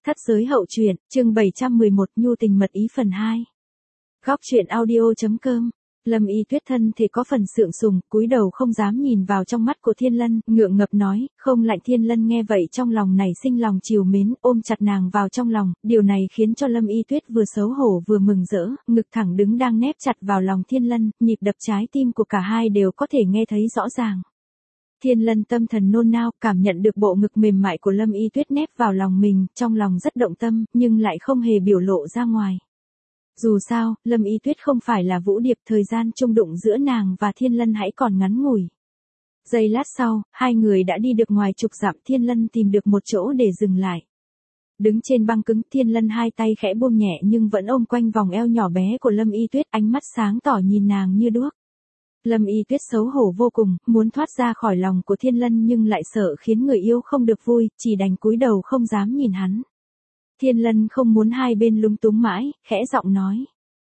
Thất giới hậu truyện, chương 711 nhu tình mật ý phần 2. Góc truyện audio.com. Lâm Y Tuyết thân thể có phần sượng sùng, cúi đầu không dám nhìn vào trong mắt của Thiên Lân, ngượng ngập nói, không lạnh. Thiên Lân nghe vậy trong lòng nảy sinh lòng trìu mến, ôm chặt nàng vào trong lòng, điều này khiến cho Lâm Y Tuyết vừa xấu hổ vừa mừng rỡ, ngực thẳng đứng đang nép chặt vào lòng Thiên Lân, nhịp đập trái tim của cả hai đều có thể nghe thấy rõ ràng. Thiên Lân tâm thần nôn nao, cảm nhận được bộ ngực mềm mại của Lâm Y Tuyết nép vào lòng mình, trong lòng rất động tâm, nhưng lại không hề biểu lộ ra ngoài. Dù sao, Lâm Y Tuyết không phải là Vũ Điệp, thời gian chung đụng giữa nàng và Thiên Lân hãy còn ngắn ngủi. Giây lát sau, hai người đã đi được ngoài chục dặm. Thiên Lân tìm được một chỗ để dừng lại. Đứng trên băng cứng, Thiên Lân hai tay khẽ buông nhẹ nhưng vẫn ôm quanh vòng eo nhỏ bé của Lâm Y Tuyết, ánh mắt sáng tỏ nhìn nàng như đuốc. Lâm Y Tuyết xấu hổ vô cùng, muốn thoát ra khỏi lòng của Thiên Lân nhưng lại sợ khiến người yêu không được vui, chỉ đành cúi đầu không dám nhìn hắn. Thiên Lân không muốn hai bên lúng túng mãi, khẽ giọng nói.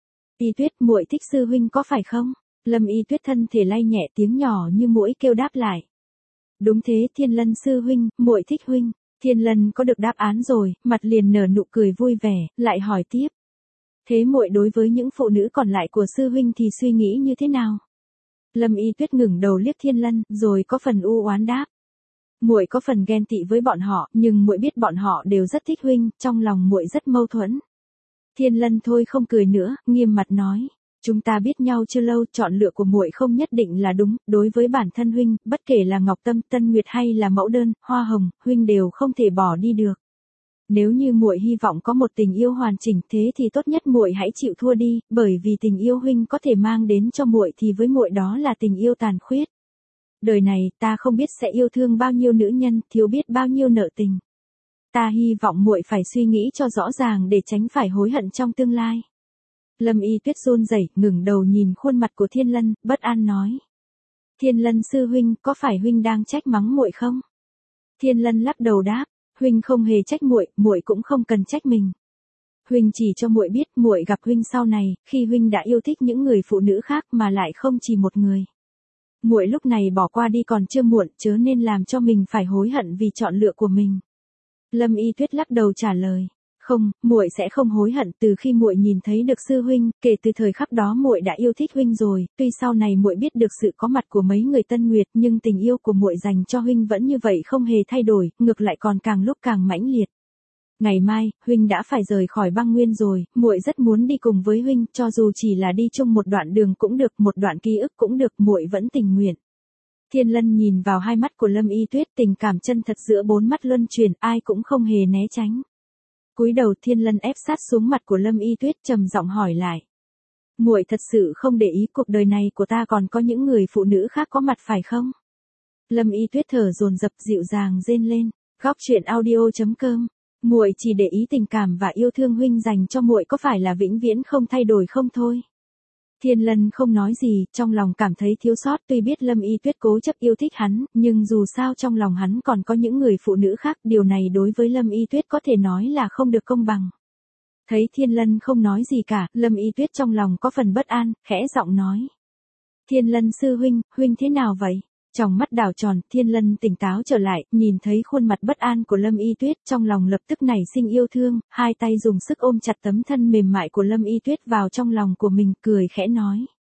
Y Tuyết, muội thích sư huynh có phải không? Lâm Y Tuyết thân thể lay nhẹ, tiếng nhỏ như muỗi kêu đáp lại. Đúng thế Thiên Lân sư huynh, muội thích huynh. Thiên Lân có được đáp án rồi, mặt liền nở nụ cười vui vẻ, lại hỏi tiếp. Thế muội đối với những phụ nữ còn lại của sư huynh thì suy nghĩ như thế nào? Lâm Y Tuyết ngẩng đầu liếc Thiên Lân, rồi có phần u oán đáp. Muội có phần ghen tị với bọn họ, nhưng muội biết bọn họ đều rất thích huynh, trong lòng muội rất mâu thuẫn. Thiên Lân thôi không cười nữa, nghiêm mặt nói, chúng ta biết nhau chưa lâu, chọn lựa của muội không nhất định là đúng, đối với bản thân huynh, bất kể là Ngọc Tâm, Tân Nguyệt hay là Mẫu Đơn, Hoa Hồng, huynh đều không thể bỏ đi được. Nếu như muội hy vọng có một tình yêu hoàn chỉnh, thế thì tốt nhất muội hãy chịu thua đi, bởi vì tình yêu huynh có thể mang đến cho muội thì với muội đó là tình yêu tàn khuyết. Đời này, ta không biết sẽ yêu thương bao nhiêu nữ nhân, thiếu biết bao nhiêu nợ tình. Ta hy vọng muội phải suy nghĩ cho rõ ràng để tránh phải hối hận trong tương lai. Lâm Y Tuyết run rẩy, ngẩng đầu nhìn khuôn mặt của Thiên Lân, bất an nói. Thiên Lân sư huynh, có phải huynh đang trách mắng muội không? Thiên Lân lắc đầu đáp, huynh không hề trách muội, muội cũng không cần trách mình. Huynh chỉ cho muội biết, muội gặp huynh sau này, khi huynh đã yêu thích những người phụ nữ khác mà lại không chỉ một người. Muội lúc này bỏ qua đi còn chưa muộn, chớ nên làm cho mình phải hối hận vì chọn lựa của mình. Lâm Y Tuyết lắc đầu trả lời, không, muội sẽ không hối hận. Từ khi muội nhìn thấy được sư huynh, kể từ thời khắc đó muội đã yêu thích huynh rồi. Tuy sau này muội biết được sự có mặt của mấy người Tân Nguyệt, nhưng tình yêu của muội dành cho huynh vẫn như vậy, không hề thay đổi, ngược lại còn càng lúc càng mãnh liệt. Ngày mai, huynh đã phải rời khỏi băng nguyên rồi, muội rất muốn đi cùng với huynh, cho dù chỉ là đi chung một đoạn đường cũng được, một đoạn ký ức cũng được, muội vẫn tình nguyện. Thiên Lân nhìn vào hai mắt của Lâm Y Tuyết, tình cảm chân thật giữa bốn mắt luân chuyển, ai cũng không hề né tránh. Cúi đầu, Thiên Lân ép sát xuống mặt của Lâm Y Tuyết, trầm giọng hỏi lại. Muội thật sự không để ý cuộc đời này của ta còn có những người phụ nữ khác có mặt phải không? Lâm Y Tuyết thở dồn dập, dịu dàng rên lên. Góc truyện audio.com. Muội chỉ để ý tình cảm và yêu thương huynh dành cho muội có phải là vĩnh viễn không thay đổi không thôi? Thiên Lân không nói gì, trong lòng cảm thấy thiếu sót, tuy biết Lâm Y Tuyết cố chấp yêu thích hắn, nhưng dù sao trong lòng hắn còn có những người phụ nữ khác, điều này đối với Lâm Y Tuyết có thể nói là không được công bằng. Thấy Thiên Lân không nói gì cả, Lâm Y Tuyết trong lòng có phần bất an, khẽ giọng nói. Thiên Lân sư huynh, huynh thế nào vậy? Trong mắt đảo tròn, Thiên Lân tỉnh táo trở lại, nhìn thấy khuôn mặt bất an của Lâm Y Tuyết, trong lòng lập tức nảy sinh yêu thương, hai tay dùng sức ôm chặt tấm thân mềm mại của Lâm Y Tuyết vào trong lòng của mình, cười khẽ nói.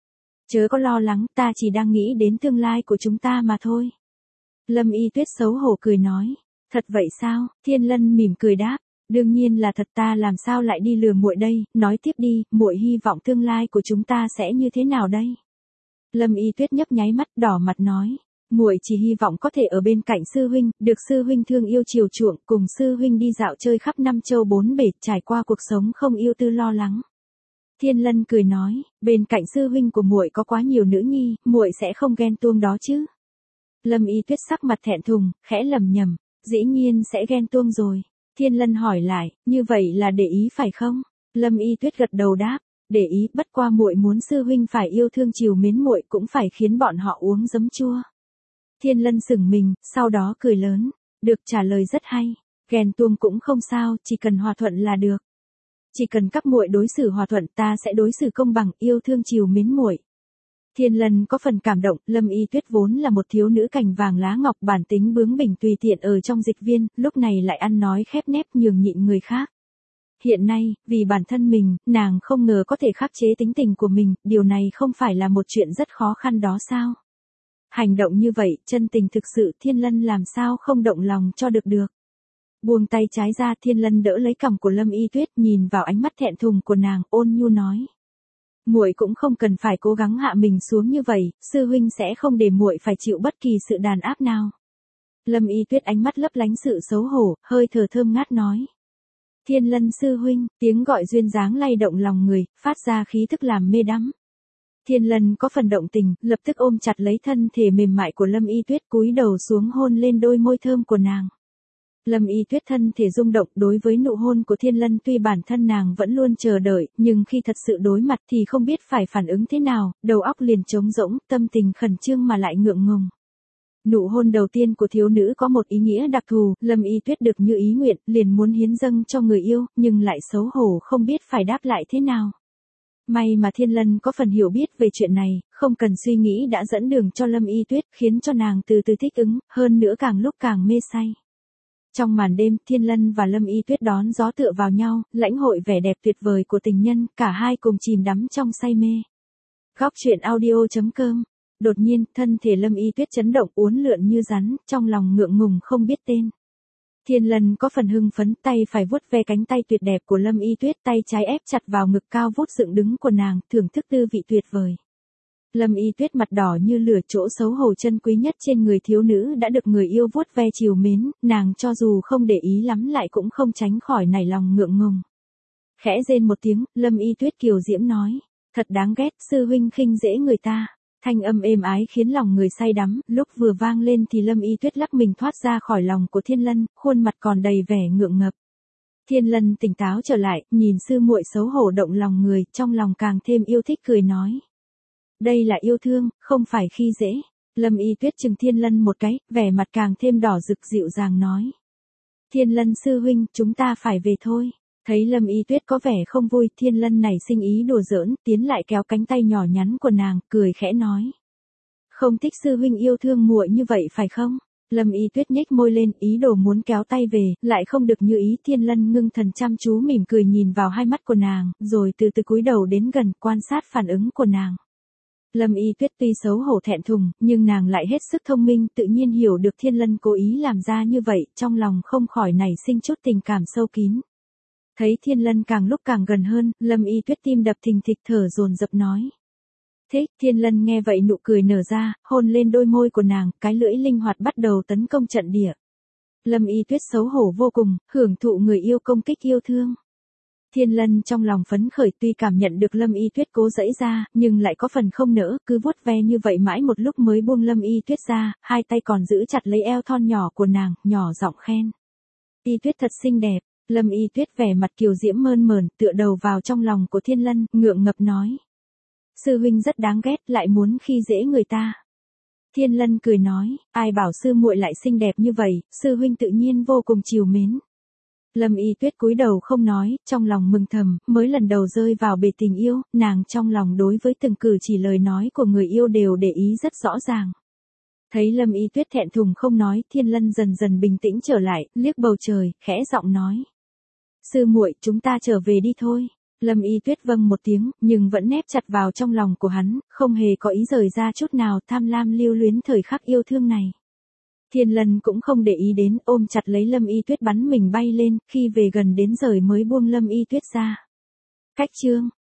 Chớ có lo lắng, ta chỉ đang nghĩ đến tương lai của chúng ta mà thôi. Lâm Y Tuyết xấu hổ cười nói. Thật vậy sao? Thiên Lân mỉm cười đáp. Đương nhiên là thật, ta làm sao lại đi lừa muội đây, nói tiếp đi, muội hy vọng tương lai của chúng ta sẽ như thế nào đây? Lâm Y Tuyết nhấp nháy mắt, đỏ mặt nói. Muội chỉ hy vọng có thể ở bên cạnh sư huynh, được sư huynh thương yêu chiều chuộng, cùng sư huynh đi dạo chơi khắp năm châu bốn bể, trải qua cuộc sống không ưu tư lo lắng. Thiên Lân cười nói, bên cạnh sư huynh của muội có quá nhiều nữ nhi, muội sẽ không ghen tuông đó chứ? Lâm Y Tuyết sắc mặt thẹn thùng, khẽ lẩm nhẩm, dĩ nhiên sẽ ghen tuông rồi. Thiên Lân hỏi lại, như vậy là để ý phải không? Lâm Y Tuyết gật đầu đáp. Để ý, bất qua muội muốn sư huynh phải yêu thương chiều mến muội, cũng phải khiến bọn họ uống giấm chua. Thiên Lân sững mình, sau đó cười lớn. Được, trả lời rất hay. Ghen tuông cũng không sao, chỉ cần hòa thuận là được. Chỉ cần các muội đối xử hòa thuận, ta sẽ đối xử công bằng, yêu thương chiều mến muội. Thiên Lân có phần cảm động, Lâm Y Tuyết vốn là một thiếu nữ cành vàng lá ngọc bản tính bướng bỉnh tùy tiện ở trong dịch viên, lúc này lại ăn nói khép nép nhường nhịn người khác. Hiện nay, vì bản thân mình, nàng không ngờ có thể khắc chế tính tình của mình, điều này không phải là một chuyện rất khó khăn đó sao? Hành động như vậy, chân tình thực sự Thiên Lân làm sao không động lòng cho được. Buông tay trái ra, Thiên Lân đỡ lấy cằm của Lâm Y Tuyết, nhìn vào ánh mắt thẹn thùng của nàng, ôn nhu nói. Muội cũng không cần phải cố gắng hạ mình xuống như vậy, sư huynh sẽ không để muội phải chịu bất kỳ sự đàn áp nào. Lâm Y Tuyết ánh mắt lấp lánh sự xấu hổ, hơi thở thơm ngát nói. Thiên Lân sư huynh, tiếng gọi duyên dáng lay động lòng người, phát ra khí thức làm mê đắm. Thiên Lân có phần động tình, lập tức ôm chặt lấy thân thể mềm mại của Lâm Y Tuyết, cúi đầu xuống hôn lên đôi môi thơm của nàng. Lâm Y Tuyết thân thể rung động đối với nụ hôn của Thiên Lân, tuy bản thân nàng vẫn luôn chờ đợi, nhưng khi thật sự đối mặt thì không biết phải phản ứng thế nào, đầu óc liền trống rỗng, tâm tình khẩn trương mà lại ngượng ngùng. Nụ hôn đầu tiên của thiếu nữ có một ý nghĩa đặc thù, Lâm Y Tuyết được như ý nguyện, liền muốn hiến dâng cho người yêu, nhưng lại xấu hổ không biết phải đáp lại thế nào. May mà Thiên Lân có phần hiểu biết về chuyện này, không cần suy nghĩ đã dẫn đường cho Lâm Y Tuyết, khiến cho nàng từ từ thích ứng, hơn nữa càng lúc càng mê say. Trong màn đêm, Thiên Lân và Lâm Y Tuyết đón gió tựa vào nhau, lãnh hội vẻ đẹp tuyệt vời của tình nhân, cả hai cùng chìm đắm trong say mê. Góc truyện audio.com. Đột nhiên, thân thể Lâm Y Tuyết chấn động uốn lượn như rắn, trong lòng ngượng ngùng không biết tên. Thiên Lân có phần hưng phấn, tay phải vuốt ve cánh tay tuyệt đẹp của Lâm Y Tuyết, tay trái ép chặt vào ngực cao vút dựng đứng của nàng, thưởng thức tư vị tuyệt vời. Lâm Y Tuyết mặt đỏ như lửa, chỗ xấu hổ chân quý nhất trên người thiếu nữ đã được người yêu vuốt ve chiều mến, nàng cho dù không để ý lắm lại cũng không tránh khỏi nảy lòng ngượng ngùng. Khẽ rên một tiếng, Lâm Y Tuyết kiều diễm nói, thật đáng ghét, sư huynh khinh dễ người ta. Thanh âm êm ái khiến lòng người say đắm, lúc vừa vang lên thì Lâm Y Tuyết lắc mình thoát ra khỏi lòng của Thiên Lân, khuôn mặt còn đầy vẻ ngượng ngập. Thiên Lân tỉnh táo trở lại, nhìn sư muội xấu hổ động lòng người, trong lòng càng thêm yêu thích cười nói. Đây là yêu thương, không phải khi dễ. Lâm Y Tuyết chừng Thiên Lân một cái, vẻ mặt càng thêm đỏ rực dịu dàng nói. Thiên Lân sư huynh, chúng ta phải về thôi. Thấy Lâm Y Tuyết có vẻ không vui, Thiên Lân nảy sinh ý đùa giỡn, tiến lại kéo cánh tay nhỏ nhắn của nàng, cười khẽ nói. Không thích sư huynh yêu thương muội như vậy phải không? Lâm Y Tuyết nhếch môi lên, ý đồ muốn kéo tay về, lại không được như ý. Thiên Lân ngưng thần chăm chú mỉm cười nhìn vào hai mắt của nàng, rồi từ từ cúi đầu đến gần, quan sát phản ứng của nàng. Lâm Y Tuyết tuy xấu hổ thẹn thùng, nhưng nàng lại hết sức thông minh, tự nhiên hiểu được Thiên Lân cố ý làm ra như vậy, trong lòng không khỏi nảy sinh chút tình cảm sâu kín. Thấy Thiên Lân càng lúc càng gần hơn, Lâm Y Tuyết tim đập thình thịch thở dồn dập nói. Thế, Thiên Lân nghe vậy nụ cười nở ra, hôn lên đôi môi của nàng, cái lưỡi linh hoạt bắt đầu tấn công trận địa. Lâm Y Tuyết xấu hổ vô cùng, hưởng thụ người yêu công kích yêu thương. Thiên Lân trong lòng phấn khởi, tuy cảm nhận được Lâm Y Tuyết cố giãy ra, nhưng lại có phần không nỡ, cứ vuốt ve như vậy mãi một lúc mới buông Lâm Y Tuyết ra, hai tay còn giữ chặt lấy eo thon nhỏ của nàng, nhỏ giọng khen. Y Tuyết thật xinh đẹp. Lâm Y Tuyết vẻ mặt kiều diễm mơn mởn, tựa đầu vào trong lòng của Thiên Lân, ngượng ngập nói. Sư huynh rất đáng ghét, lại muốn khi dễ người ta. Thiên Lân cười nói, ai bảo sư muội lại xinh đẹp như vậy, sư huynh tự nhiên vô cùng trìu mến. Lâm Y Tuyết cúi đầu không nói, trong lòng mừng thầm, mới lần đầu rơi vào bể tình yêu, nàng trong lòng đối với từng cử chỉ lời nói của người yêu đều để ý rất rõ ràng. Thấy Lâm Y Tuyết thẹn thùng không nói, Thiên Lân dần dần bình tĩnh trở lại, liếc bầu trời, khẽ giọng nói. Sư muội, chúng ta trở về đi thôi. Lâm Y Tuyết vâng một tiếng, nhưng vẫn nép chặt vào trong lòng của hắn, không hề có ý rời ra chút nào, tham lam lưu luyến thời khắc yêu thương này. Thiên Lân cũng không để ý đến, ôm chặt lấy Lâm Y Tuyết bắn mình bay lên, khi về gần đến rời mới buông Lâm Y Tuyết ra. Cách chương